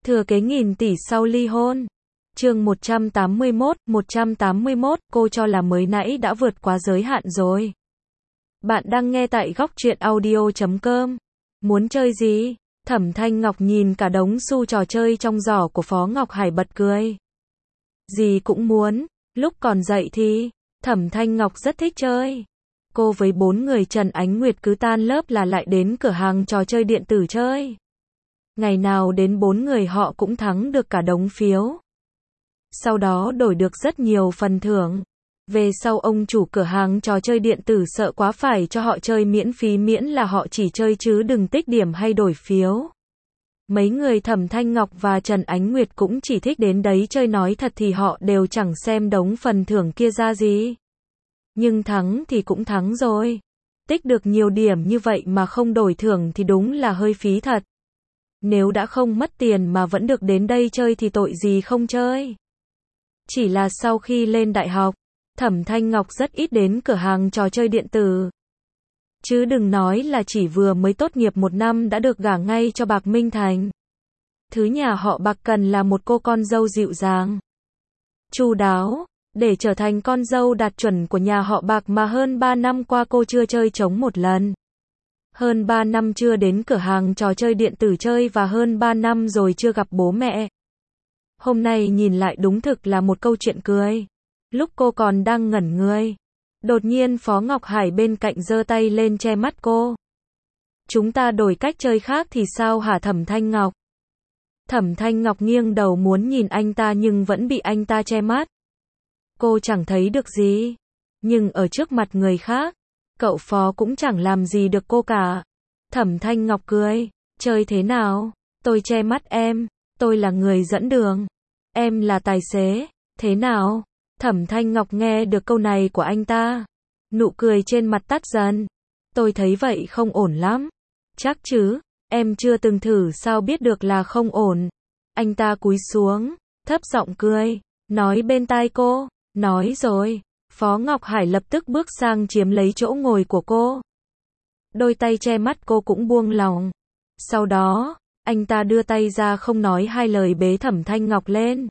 Thừa kế nghìn tỷ sau ly hôn. Chương 181, cô cho là mới nãy đã vượt quá giới hạn rồi. Bạn đang nghe tại góc truyện audio.com. Muốn chơi gì? Thẩm Thanh Ngọc nhìn cả đống xu trò chơi trong giỏ của Phó Ngọc Hải bật cười. Gì cũng muốn, lúc còn dậy thì, Thẩm Thanh Ngọc rất thích chơi. Cô với 4 người Trần Ánh Nguyệt cứ tan lớp là lại đến cửa hàng trò chơi điện tử chơi. Ngày nào đến 4 người họ cũng thắng được cả đống phiếu. Sau đó đổi được rất nhiều phần thưởng. Về sau ông chủ cửa hàng trò chơi điện tử sợ quá phải cho họ chơi miễn phí miễn là họ chỉ chơi chứ đừng tích điểm hay đổi phiếu. Mấy người Thẩm Thanh Ngọc và Trần Ánh Nguyệt cũng chỉ thích đến đấy chơi, nói thật thì họ đều chẳng xem đống phần thưởng kia ra gì. Nhưng thắng thì cũng thắng rồi. Tích được nhiều điểm như vậy mà không đổi thưởng thì đúng là hơi phí thật. Nếu đã không mất tiền mà vẫn được đến đây chơi thì tội gì không chơi. Chỉ là sau khi lên đại học, Thẩm Thanh Ngọc rất ít đến cửa hàng trò chơi điện tử. Chứ đừng nói là chỉ vừa mới tốt nghiệp 1 năm đã được gả ngay cho Bạc Minh Thành. Thứ nhà họ Bạc cần là một cô con dâu dịu dàng, chu đáo, để trở thành con dâu đạt chuẩn của nhà họ Bạc mà hơn 3 năm qua cô chưa chơi trống một lần. Hơn 3 năm chưa đến cửa hàng trò chơi điện tử chơi và hơn 3 năm rồi chưa gặp bố mẹ. Hôm nay nhìn lại đúng thực là một câu chuyện cười. Lúc cô còn đang ngẩn người, đột nhiên Phó Ngọc Hải bên cạnh giơ tay lên che mắt cô. Chúng ta đổi cách chơi khác thì sao hả Thẩm Thanh Ngọc? Thẩm Thanh Ngọc nghiêng đầu muốn nhìn anh ta nhưng vẫn bị anh ta che mắt. Cô chẳng thấy được gì. Nhưng ở trước mặt người khác, cậu Phó cũng chẳng làm gì được cô cả. Thẩm Thanh Ngọc cười. Chơi thế nào? Tôi che mắt em. Tôi là người dẫn đường. Em là tài xế. Thế nào? Thẩm Thanh Ngọc nghe được câu này của anh ta. Nụ cười trên mặt tắt dần. Tôi thấy vậy không ổn lắm. Chắc chứ? Em chưa từng thử sao biết được là không ổn. Anh ta cúi xuống, thấp giọng cười, nói bên tai cô. Nói rồi. Phó Ngọc Hải lập tức bước sang chiếm lấy chỗ ngồi của cô. Đôi tay che mắt cô cũng buông lỏng. Sau đó, anh ta đưa tay ra không nói hai lời bế Thẩm Thanh Ngọc lên.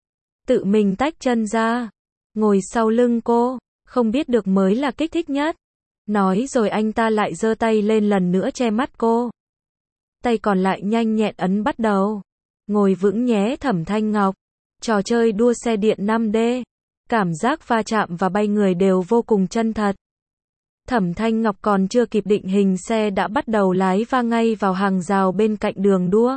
Tự mình tách chân ra, ngồi sau lưng cô, không biết được mới là kích thích nhất. Nói rồi anh ta lại giơ tay lên lần nữa che mắt cô. Tay còn lại nhanh nhẹn ấn bắt đầu. Ngồi vững nhé Thẩm Thanh Ngọc. Trò chơi đua xe điện 5D. Cảm giác va chạm và bay người đều vô cùng chân thật. Thẩm Thanh Ngọc còn chưa kịp định hình xe đã bắt đầu lái va ngay vào hàng rào bên cạnh đường đua.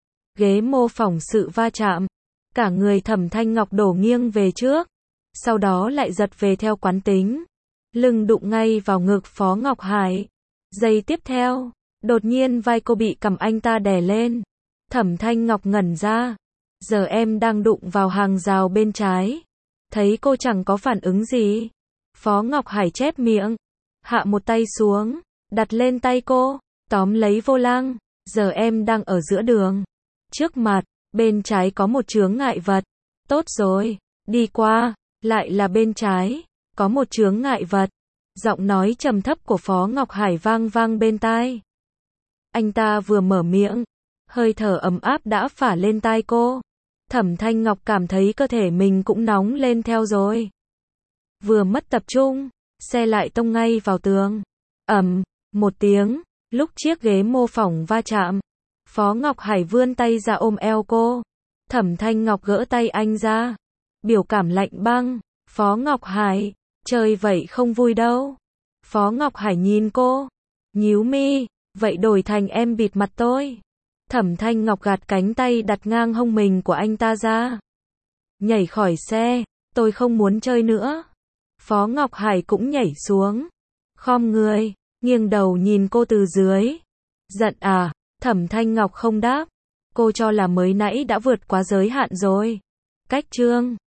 Ghế mô phỏng sự va chạm. Cả người Thẩm Thanh Ngọc đổ nghiêng về trước. Sau đó lại giật về theo quán tính. Lưng đụng ngay vào ngực Phó Ngọc Hải. Giây tiếp theo, đột nhiên vai cô bị cầm anh ta đè lên. Thẩm Thanh Ngọc ngẩn ra. Giờ em đang đụng vào hàng rào bên trái. Thấy cô chẳng có phản ứng gì. Phó Ngọc Hải chép miệng. Hạ một tay xuống. Đặt lên tay cô. Tóm lấy vô lăng. Giờ em đang ở giữa đường. Trước mặt, bên trái có một chướng ngại vật. Tốt rồi. Đi qua. Lại là bên trái. Có một chướng ngại vật. Giọng nói trầm thấp của Phó Ngọc Hải vang vang bên tai. Anh ta vừa mở miệng. Hơi thở ấm áp đã phả lên tai cô. Thẩm Thanh Ngọc cảm thấy cơ thể mình cũng nóng lên theo rồi. Vừa mất tập trung, xe lại tông ngay vào tường. Ầm, một tiếng, lúc chiếc ghế mô phỏng va chạm. Phó Ngọc Hải vươn tay ra ôm eo cô. Thẩm Thanh Ngọc gỡ tay anh ra. Biểu cảm lạnh băng. Phó Ngọc Hải, chơi vậy không vui đâu. Phó Ngọc Hải nhìn cô. Nhíu mi, vậy đổi thành em bịt mặt tôi. Thẩm Thanh Ngọc gạt cánh tay đặt ngang hông mình của anh ta ra. Nhảy khỏi xe, tôi không muốn chơi nữa. Phó Ngọc Hải cũng nhảy xuống. Khom người, nghiêng đầu nhìn cô từ dưới. Giận à? Thẩm Thanh Ngọc không đáp. Cô cho là mới nãy đã vượt quá giới hạn rồi. Cách chương